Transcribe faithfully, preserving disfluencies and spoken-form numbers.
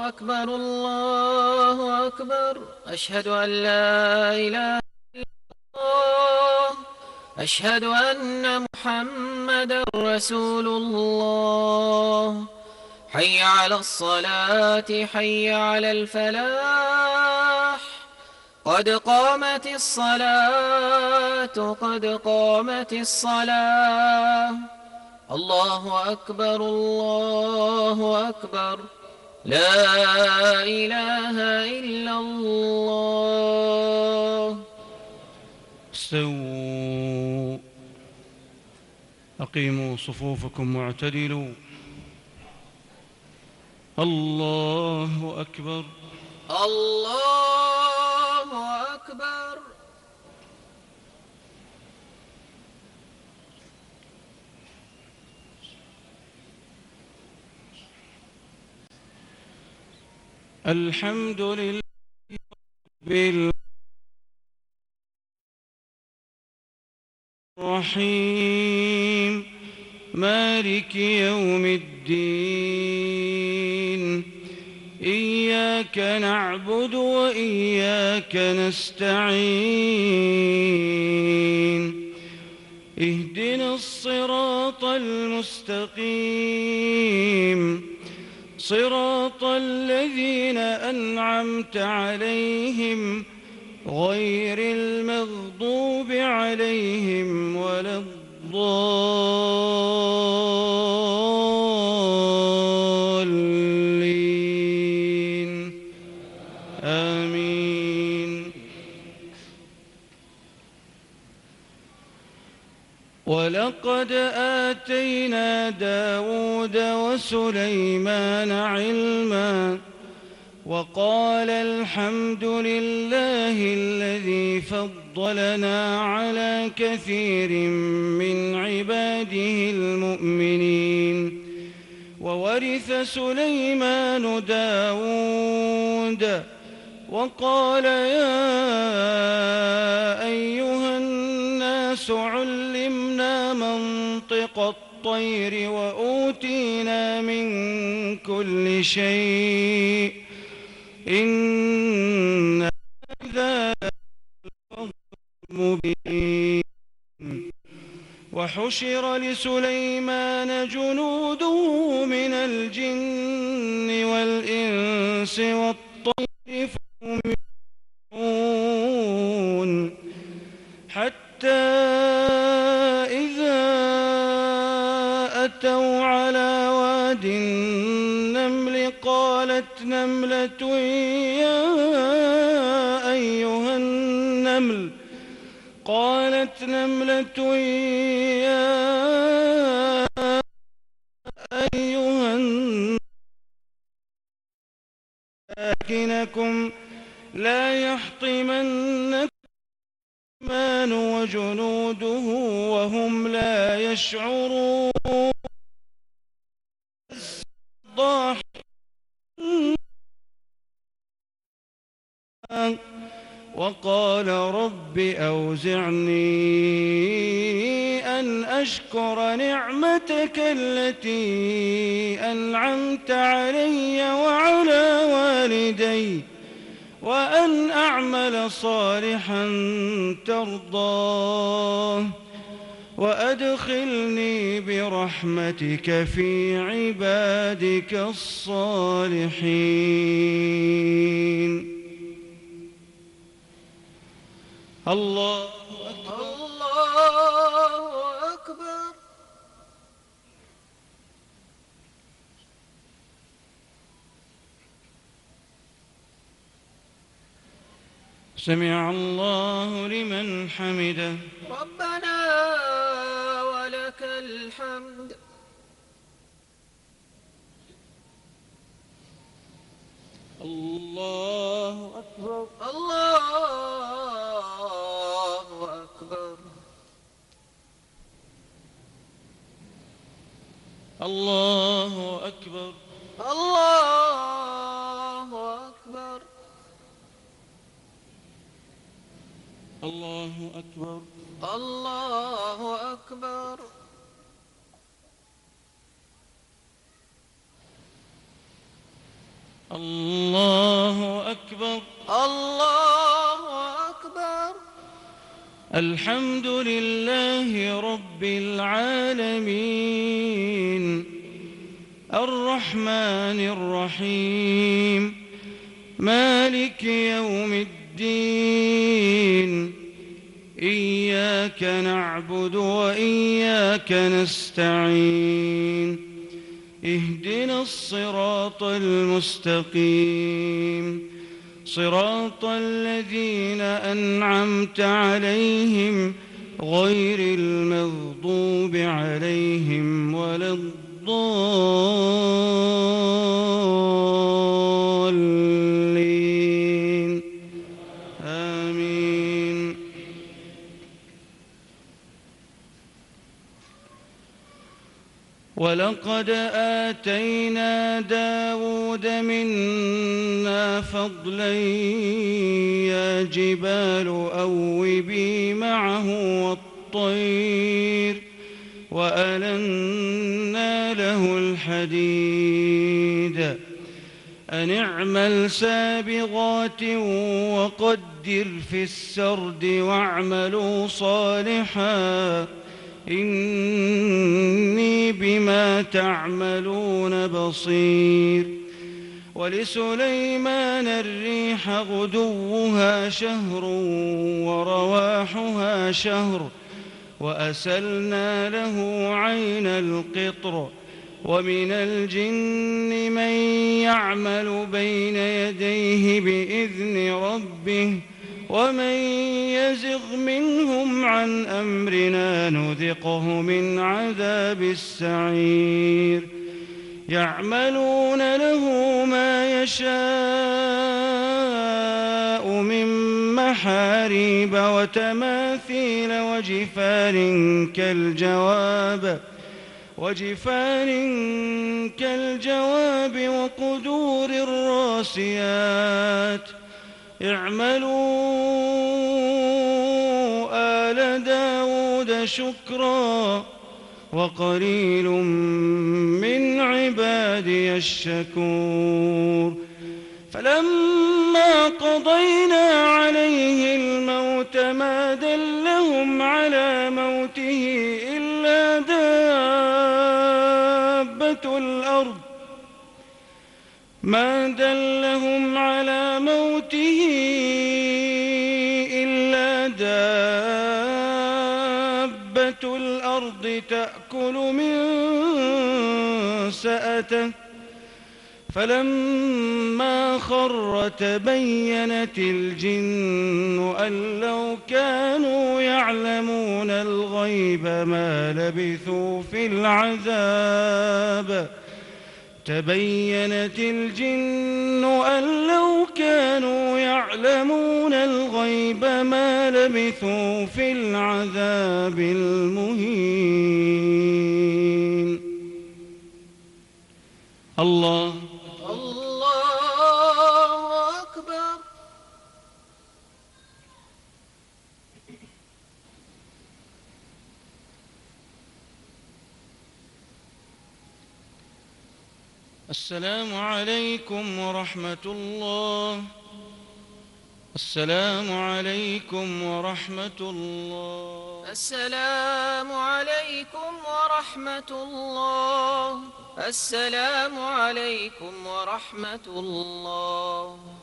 أكبر الله أكبر. أشهد أن لا إله إلا الله. أشهد أن محمدا رسول الله. حي على الصلاة حي على الفلاح. قد قامت الصلاة قد قامت الصلاة. الله أكبر الله أكبر. لا إله إلا الله. استووا، أقيموا صفوفكم واعتدلوا. الله أكبر الله أكبر. الحمد لله رب الرحيم مالك يوم الدين. إياك نعبد وإياك نستعين. اهدنا الصراط المستقيم، صراط الذين أنعمت عليهم غير المغضوب عليهم ولا الضالين. آمين. ولقد آتينا داود وسليمان علما وقال الحمد لله الذي فضلنا على كثير من عباده المؤمنين. وورث سليمان داود وقال يا أيها الناس علمنا منطق الطير وأوتينا من كل شيء إن هذا لفضل مبين. وحشر لسليمان جنوده من الجن والإنس والطير فهم يوزعون حتى إذا أتوا على واد النمل قالت نملة يا أيها النمل قالت نملة يا أيها النمل ساكنكم لا يحطمنكم سليمان وجنوده وهم لا يشعرون. وقال رب أوزعني أن أشكر نعمتك التي أنعمت علي وعلى والدي وأن أعمل صالحا ترضاه وأدخلني برحمتك في عبادك الصالحين. الله أكبر الله أكبر. سمع الله لمن حمده. ربنا ولك الحمد. الله أكبر الله أكبر. الله أكبر الله أكبر. الله أكبر الله أكبر. الله أكبر. الله أكبر. الحمد لله رب العالمين الرحمن الرحيم مالك يوم الدين إياك نعبد وإياك نستعين اهدنا الصراط المستقيم صراط الذين أنعمت عليهم غير المغضوب عليهم ولا الضالين آمين. ولقد آتينا داود منا فضلا يا جبال أوبي معه والطير وألنا له الحديد أن اعمل سابغات وقدر في السرد واعملوا صالحا إني بما تعملون بصير. ولسليمان الريح غدوها شهر ورواحها شهر وأسلنا له عين القطر ومن الجن من يعمل بين يديه بإذن ربه ومن يزغ منهم عن أمرنا نذقه من عذاب السعير. يعملون له ما يشاء من محاريب وتماثيل وجفان كالجواب وجفان كالجواب وقدور الراسيات. اعملوا آل داود شكرا وقليل من عبادي الشكور. فلما قضينا عليه الموت ما دلهم على موته إلا دابة الأرض ما دلهم على موته إلا دابة الأرض تأكل من سأته فلما خر تبينت الجن أن لو كانوا يعلمون الغيب ما لبثوا في العذاب تبينت الجن أن لو كانوا يعلمون الغيب ما لبثوا في العذاب المهين. الله الله أكبر. السلام عليكم ورحمة الله. السلام عليكم ورحمة الله. السلام عليكم ورحمة الله. السلام عليكم ورحمة الله.